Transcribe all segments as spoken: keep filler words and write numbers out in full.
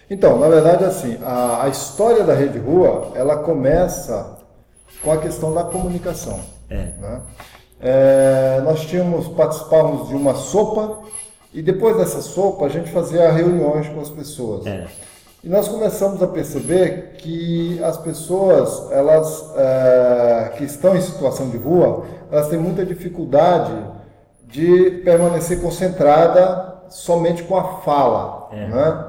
Então, na verdade, assim, a, a história da Rede Rua, ela começa com a questão da comunicação. É. Né? É, nós tínhamos, participávamos de uma sopa e depois dessa sopa a gente fazia reuniões com as pessoas. É. E nós começamos a perceber que as pessoas, elas é, que estão em situação de rua, elas têm muita dificuldade de permanecer concentrada somente com a fala, É. né?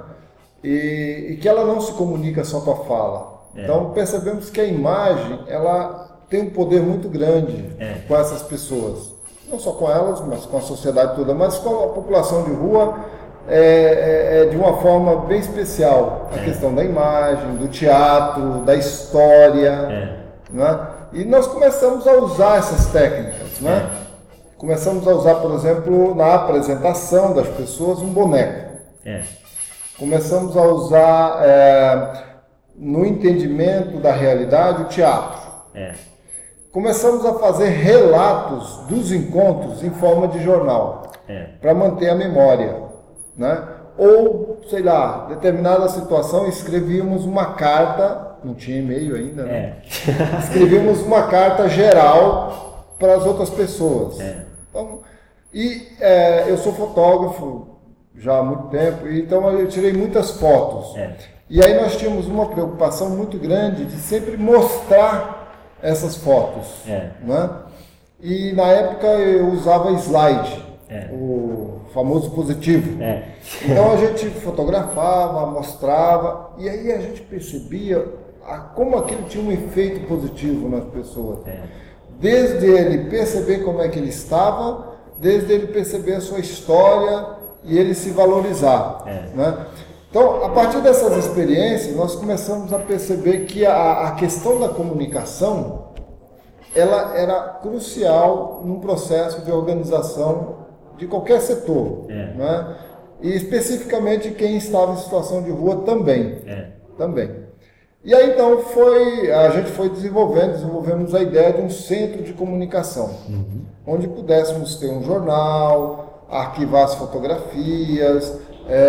E, e que ela não se comunica só com a fala. É. Então percebemos que a imagem, ela tem um poder muito grande É. com essas pessoas. Não só com elas, mas com a sociedade toda, mas com a população de rua é, é, é de uma forma bem especial. A É. questão da imagem, do teatro, da história. É. Né? E nós começamos a usar essas técnicas. Né? Começamos a usar, por exemplo, na apresentação das pessoas, um boneco. É. Começamos a usar, é, no entendimento da realidade, o teatro. É. Começamos a fazer relatos dos encontros em forma de jornal, É. para manter a memória. Né? Ou, sei lá, determinada situação, escrevíamos uma carta, não tinha e-mail ainda, né? É. Escrevíamos uma carta geral para as outras pessoas. É. Então, e é, eu sou fotógrafo já há muito tempo, então eu tirei muitas fotos. É. E aí nós tínhamos uma preocupação muito grande de sempre mostrar essas fotos. É. Né? E na época eu usava slide, É. o famoso positivo. É. Então a gente fotografava, mostrava, e aí a gente percebia a, como aquilo tinha um efeito positivo nas pessoas. É. Desde ele perceber como é que ele estava, desde ele perceber a sua história e ele se valorizar. É. Né? Então, a partir dessas experiências, nós começamos a perceber que a, a questão da comunicação, ela era crucial num processo de organização de qualquer setor. É. Né? E especificamente quem estava em situação de rua também. É. Também. E aí então foi, a gente foi desenvolvendo, desenvolvemos a ideia de um centro de comunicação, Uhum. onde pudéssemos ter um jornal, arquivar as fotografias,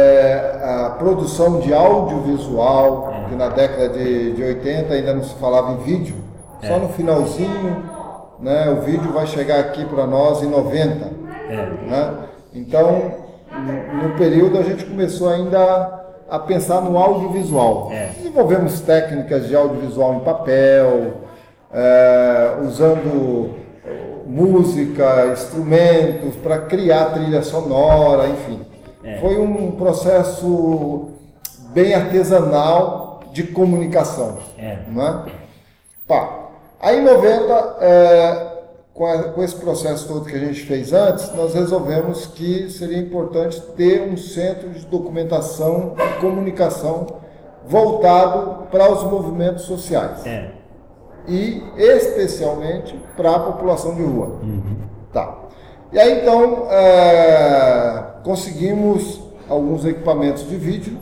é, a produção de audiovisual, É. que na década de, de oitenta ainda não se falava em vídeo, só É. no finalzinho, né, o vídeo vai chegar aqui para nós em noventa. É. Né? Então, no, no período a gente começou ainda a pensar no audiovisual. É. Desenvolvemos técnicas de audiovisual em papel, é, usando música, instrumentos para criar trilha sonora, enfim. É. Foi um processo bem artesanal de comunicação. É. Né? Pá. Aí em noventa, é, com, a, com esse processo todo que a gente fez antes, nós resolvemos que seria importante ter um centro de documentação e comunicação voltado para os movimentos sociais. É. E especialmente para a população de rua. Uhum. Tá. E aí então é, conseguimos alguns equipamentos de vídeo,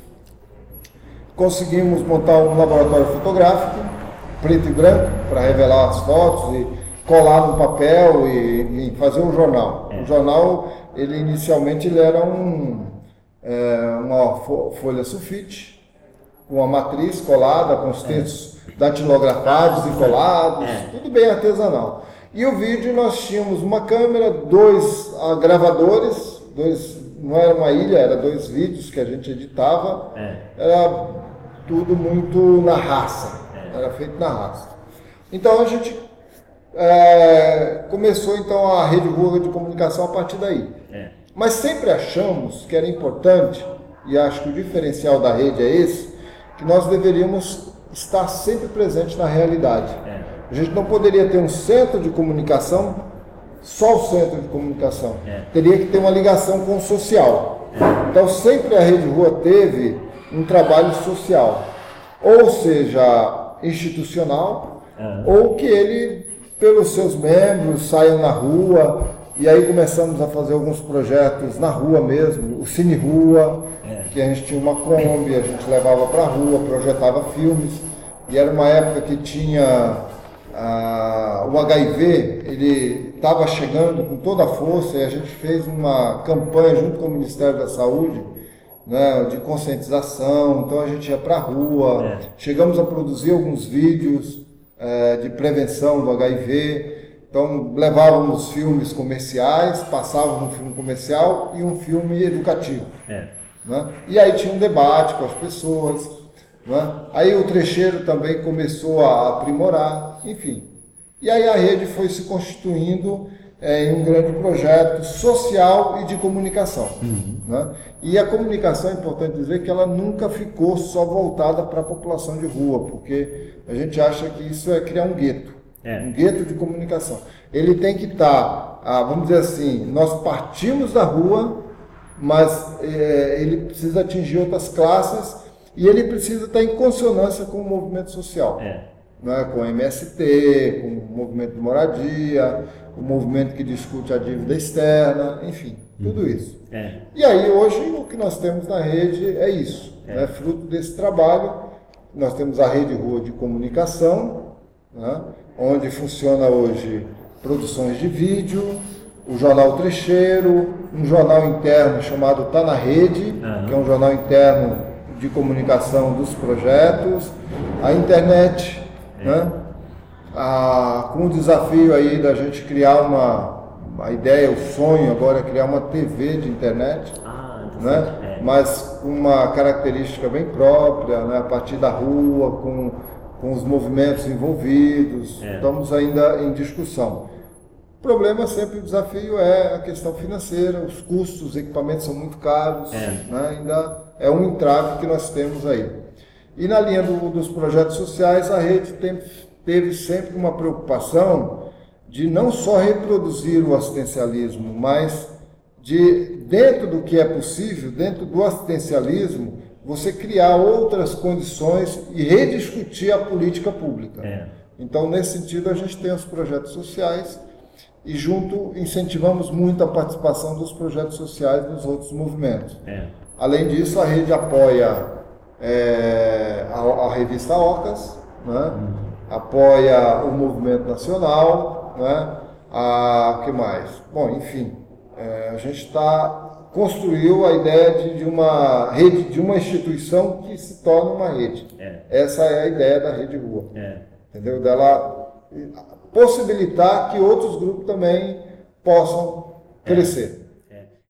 conseguimos montar um laboratório fotográfico, preto e branco, para revelar as fotos e colar no papel e, e fazer um jornal. É. O jornal, ele inicialmente ele era um, é, uma fo- folha sulfite, uma matriz colada com os textos datilografados e colados, É. tudo bem artesanal. E o vídeo nós tínhamos uma câmera, dois ah, gravadores, dois, não era uma ilha, era dois vídeos que a gente editava, É. era tudo muito na raça, É. era feito na raça. Então a gente é, começou então a rede Rua de comunicação a partir daí. É. Mas sempre achamos que era importante, e acho que o diferencial da rede é esse, que nós deveríamos estar sempre presente na realidade. É. A gente não poderia ter um centro de comunicação, só o centro de comunicação. É. Teria que ter uma ligação com o social. Então sempre a Rede Rua teve um trabalho social, ou seja, institucional, É. ou que ele, pelos seus membros, saiam na rua, e aí começamos a fazer alguns projetos na rua mesmo, o Cine Rua, É. que a gente tinha uma Kombi, a gente levava para a rua, projetava filmes, e era uma época que tinha ah, o H I V, ele estava chegando com toda a força, e a gente fez uma campanha junto com o Ministério da Saúde né, de conscientização, então a gente ia para a rua, É. chegamos a produzir alguns vídeos é, de prevenção do H I V, então levávamos filmes comerciais, passávamos um filme comercial e um filme educativo. É. Né? E aí tinha um debate com as pessoas, né? Aí o trecheiro também começou a aprimorar, enfim. E aí a rede foi se constituindo é, em um grande projeto social e de comunicação. Uhum. Né? E a comunicação, é importante dizer que ela nunca ficou só voltada para a população de rua, porque a gente acha que isso é criar um gueto, É. um gueto de comunicação. Ele tem que estar, ah, vamos dizer assim, nós partimos da rua, mas é, ele precisa atingir outras classes e ele precisa estar em consonância com o movimento social. É. Né, com o M S T, com o movimento de moradia, o movimento que discute a dívida externa, enfim, tudo isso. É. E aí hoje o que nós temos na rede é isso, É. né, fruto desse trabalho. Nós temos a Rede Rua de Comunicação, né, onde funciona hoje produções de vídeo, o Jornal Trecheiro, um jornal interno chamado Tá na Rede, Uhum. que é um jornal interno de comunicação dos projetos, a internet, né? Ah, com o desafio aí da gente criar uma, a ideia, o sonho agora é criar uma T V de internet, Ah, interessante. né? É. Mas com uma característica bem própria, né? A partir da rua, com, com os movimentos envolvidos, É. estamos ainda em discussão. O problema sempre, o desafio é a questão financeira, os custos, os equipamentos são muito caros, É. né? Ainda é um entrave que nós temos aí. E na linha do, dos projetos sociais, a rede tem, teve sempre uma preocupação de não só reproduzir o assistencialismo, mas de, dentro do que é possível, dentro do assistencialismo, você criar outras condições e rediscutir a política pública. É. Então, nesse sentido, a gente tem os projetos sociais e junto incentivamos muito a participação dos projetos sociais nos outros movimentos. É. Além disso, a rede apoia é, a, a revista Ocas, né? Apoia o movimento nacional, né? A que mais? Bom, enfim, é, a gente está construiu a ideia de, de uma rede, de uma instituição que se torna uma rede. É. Essa é a ideia da Rede Rua, É. entendeu? Dela possibilitar que outros grupos também possam crescer.